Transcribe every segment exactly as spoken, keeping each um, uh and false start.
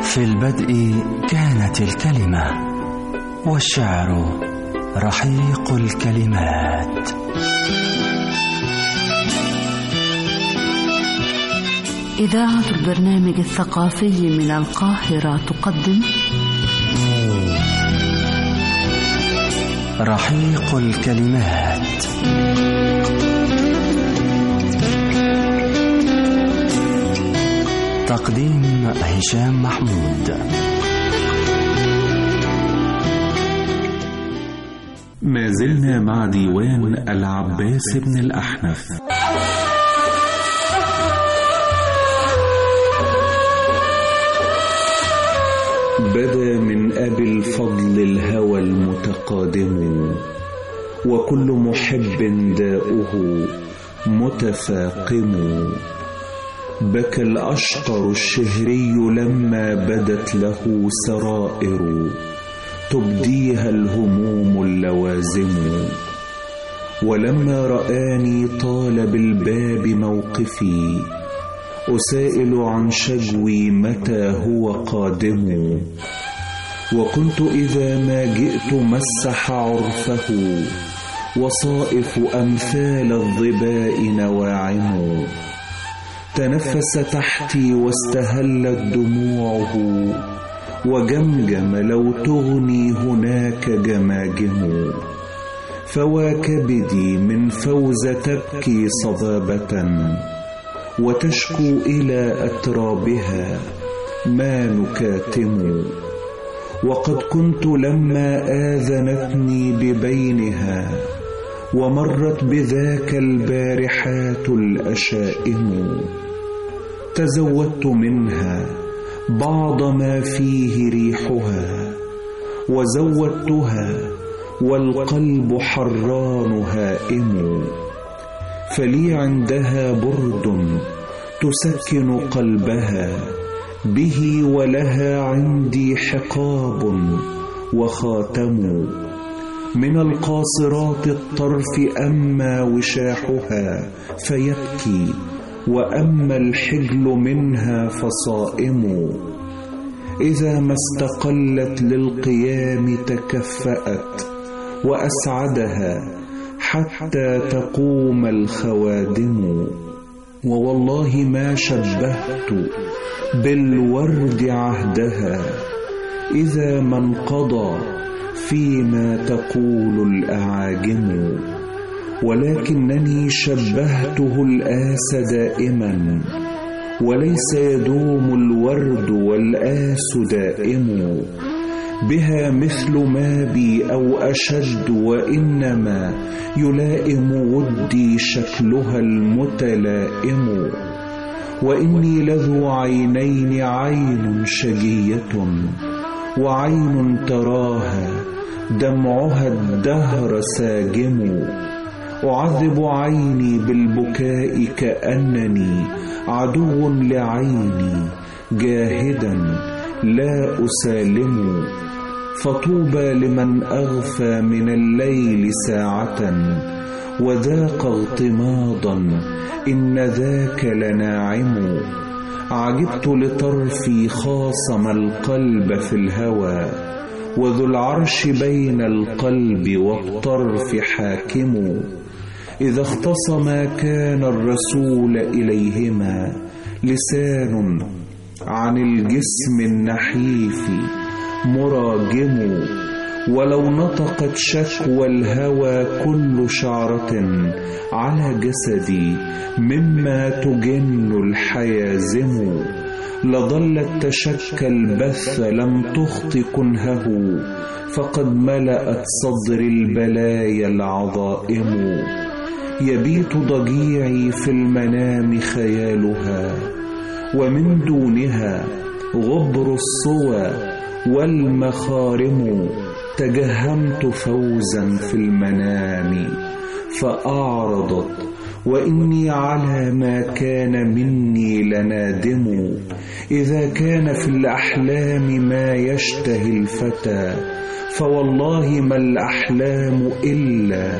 في البدء كانت الكلمة، والشعر رحيق الكلمات. إذاعة البرنامج الثقافي من القاهرة تقدم رحيق الكلمات. تقديم هشام محمود. ما زلنا مع ديوان العباس بن الأحنف. بدا من أبي الفضل الهوى المتقادم، وكل محب داؤه متفاقم. بكى الأشقر الشهري لما بدت له سرائر تبديها الهموم اللوازم. ولما رآني طال بالباب موقفي، أسائل عن شجوي متى هو قادم. وكنت إذا ما جئت مسح عرفه، وصائف أمثال الظباء نواعم. تنفس تحتي واستهلت دموعه، وجمجم لو تغني هناك جماجم. فوا كبدي من فوز تبكي صبابة، وتشكو إلى أترابها ما نكاتم. وقد كنت لما آذنتني ببينها، ومرت بذاك البارحات الأشائم. تزودت منها بعض ما فيه ريحها، وزودتها والقلب حران هائم. فلي عندها برد تسكن قلبها به، ولها عندي حقاب وخاتم. من القاصرات الطرف أما وشاحها فيبكي، وأما الحجل منها فصائم. إذا ما استقلت للقيام تكفأت، وأسعدها حتى تقوم الخوادم. ووالله ما شبهت بالورد عهدها، إذا ما انقضى فيما تقول الأعاجم. ولكنني شبهته الآس دائما، وليس يدوم الورد والآس دائم. بها مثل ما بي أو أشد، وإنما يلائم ودي شكلها المتلائم. وإني لذو عينين، عين شجية وعين تراها دمعها الدهر ساجم. أعذب عيني بالبكاء كأنني عدو لعيني، جاهدا لا أسالم. فطوبى لمن أغفى من الليل ساعة، وذاق اغتماضا إن ذاك لناعم. عجبت لطرفي خاصم القلب في الهوى، وذو العرش بين القلب والطرف حاكم. إذا اختصما كان الرسول إليهما لسان عن الجسم النحيف مراجم. ولو نطقت شكوى الهوى كل شعرة على جسدي مما تجن الحيازم، لظلت تشكى البث لم تخط كنهه، فقد ملأت صدر البلايا العظائم. يبيت ضجيعي في المنام خيالها، ومن دونها غبر الصوى والمخارم. تجهمت فوزا في المنام فأعرضت، وإني على ما كان مني لنادم. إذا كان في الأحلام ما يشتهي الفتى، فوالله ما الأحلام إلا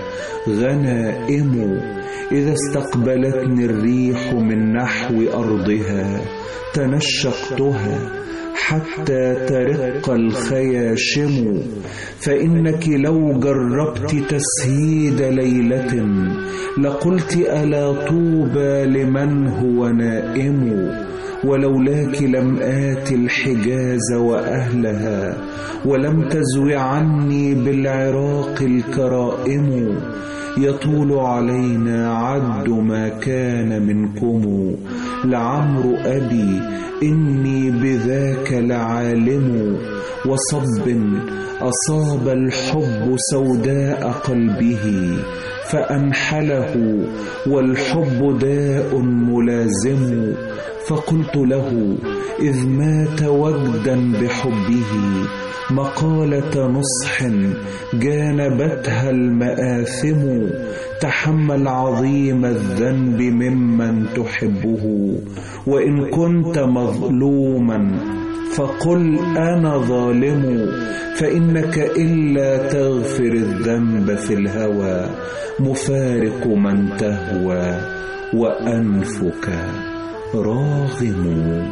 غنائم. إذا استقبلتني الريح من نحو أرضها، تنشقتها حتى ترق الخياشم، فإنك لو جربت تسهيد ليلة لقلت ألا طوبى لمن هو نائم. ولولاك لم آت الحجاز وأهلها، ولم تزو عني بالعراق الكرائم. يطول علينا عد ما كان منكم، لعمر أبي إني بذاك لعالم. وصب أصاب الحب سوداء قلبه فأنحله، والحب داء ملازم. فقلت له إذ مات وجدا بحبه مقالة نصح جانبتها المآثم. تحمل عظيم الذنب ممن تحبه، وإن كنت مظلوما فقل أنا ظالم. فإنك إلا تغفر الذنب في الهوى مفارق من تهوى، وأنفك راغم.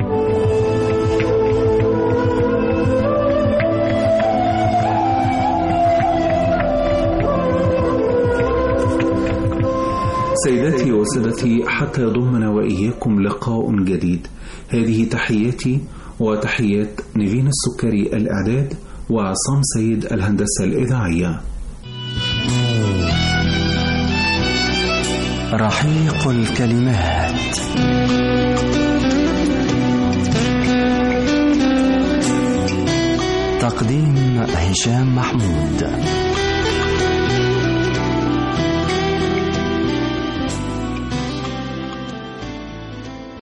سيداتي وسادتي، حتى يضمنا وإياكم لقاء جديد. هذه تحياتي وتحيات نيفين السكري الإعداد، وعصام سيد الهندسة الإذاعية. رحيق الكلمات. تقديم هشام محمود.